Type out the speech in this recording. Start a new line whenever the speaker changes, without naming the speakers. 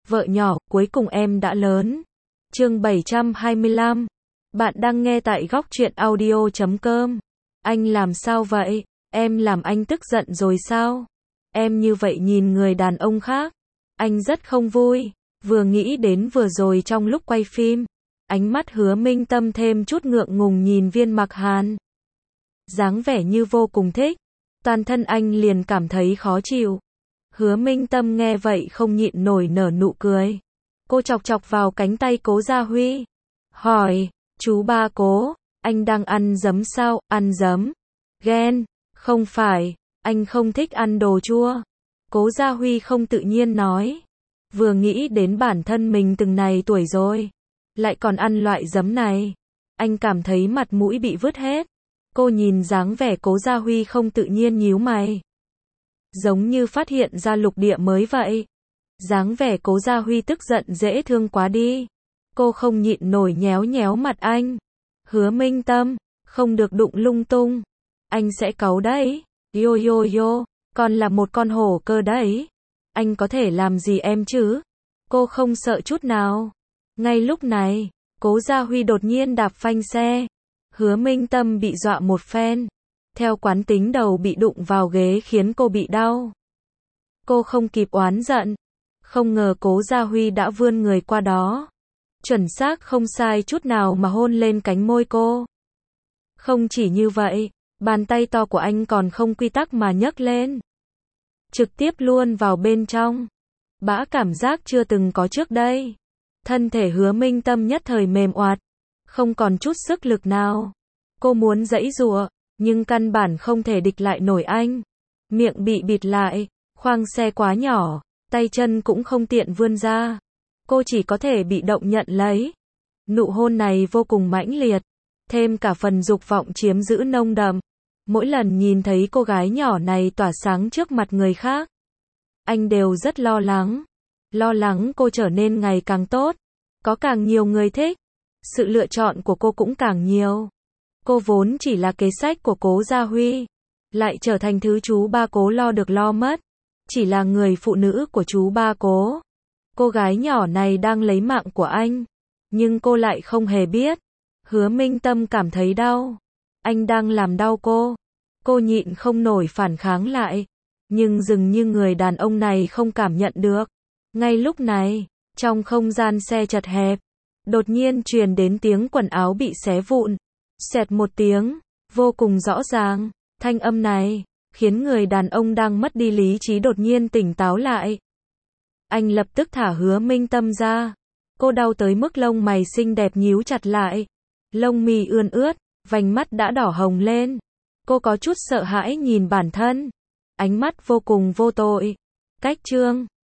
Vợ nhỏ, cuối cùng em đã lớn. Chương 725. Bạn đang nghe tại góc truyện audio.com. Anh làm sao vậy? Em làm anh tức giận rồi sao? Em như vậy nhìn người đàn ông khác. Anh rất không vui. Vừa nghĩ đến vừa rồi trong lúc quay phim, ánh mắt Hứa Minh Tâm thêm chút ngượng ngùng nhìn Viên Mặc Hàn. Dáng vẻ như vô cùng thích. Toàn thân anh liền cảm thấy khó chịu. Hứa Minh Tâm nghe vậy không nhịn nổi nở nụ cười. Cô chọc chọc vào cánh tay Cố Gia Huy. Hỏi, chú ba Cố, anh đang ăn giấm sao? Ăn giấm? Ghen? Không phải, anh không thích ăn đồ chua. Cố Gia Huy không tự nhiên nói. Vừa nghĩ đến bản thân mình từng này tuổi rồi, lại còn ăn loại giấm này. Anh cảm thấy mặt mũi bị vứt hết. Cô nhìn dáng vẻ Cố Gia Huy không tự nhiên nhíu mày. Giống như phát hiện ra lục địa mới vậy. Dáng vẻ Cố Gia Huy tức giận dễ thương quá đi. Cô không nhịn nổi nhéo nhéo mặt anh. Hứa Minh Tâm, không được đụng lung tung. Anh sẽ cáu đấy. Yo yo yo, con là một con hổ cơ đấy. Anh có thể làm gì em chứ? Cô không sợ chút nào. Ngay lúc này, Cố Gia Huy đột nhiên đạp phanh xe. Hứa Minh Tâm bị dọa một phen. Theo quán tính đầu bị đụng vào ghế khiến cô bị đau. Cô không kịp oán giận. Không ngờ Cố Gia Huy đã vươn người qua đó. Chuẩn xác không sai chút nào mà hôn lên cánh môi cô. Không chỉ như vậy, bàn tay to của anh còn không quy tắc mà nhấc lên. Trực tiếp luôn vào bên trong. Bã cảm giác chưa từng có trước đây. Thân thể Hứa Minh Tâm nhất thời mềm oạt. Không còn chút sức lực nào. Cô muốn giãy giụa, nhưng căn bản không thể địch lại nổi anh. Miệng bị bịt lại, khoang xe quá nhỏ, tay chân cũng không tiện vươn ra. Cô chỉ có thể bị động nhận lấy. Nụ hôn này vô cùng mãnh liệt, thêm cả phần dục vọng chiếm giữ nồng đậm. Mỗi lần nhìn thấy cô gái nhỏ này tỏa sáng trước mặt người khác, anh đều rất lo lắng. Lo lắng cô trở nên ngày càng tốt, có càng nhiều người thích, sự lựa chọn của cô cũng càng nhiều. Cô vốn chỉ là kế sách của Cố Gia Huy, lại trở thành thứ chú ba Cố lo được lo mất. Chỉ là người phụ nữ của chú ba Cố. Cô gái nhỏ này đang lấy mạng của anh, nhưng cô lại không hề biết. Hứa Minh Tâm cảm thấy đau. Anh đang làm đau cô. Cô nhịn không nổi phản kháng lại, nhưng dường như người đàn ông này không cảm nhận được. Ngay lúc này, trong không gian xe chật hẹp, đột nhiên truyền đến tiếng quần áo bị xé vụn. Xẹt một tiếng, vô cùng rõ ràng. Thanh âm này khiến người đàn ông đang mất đi lý trí đột nhiên tỉnh táo lại. Anh lập tức thả Hứa Minh Tâm ra. Cô đau tới mức lông mày xinh đẹp nhíu chặt lại. Lông mi ươn ướt, vành mắt đã đỏ hồng lên. Cô có chút sợ hãi nhìn bản thân. Ánh mắt vô cùng vô tội. Cách chương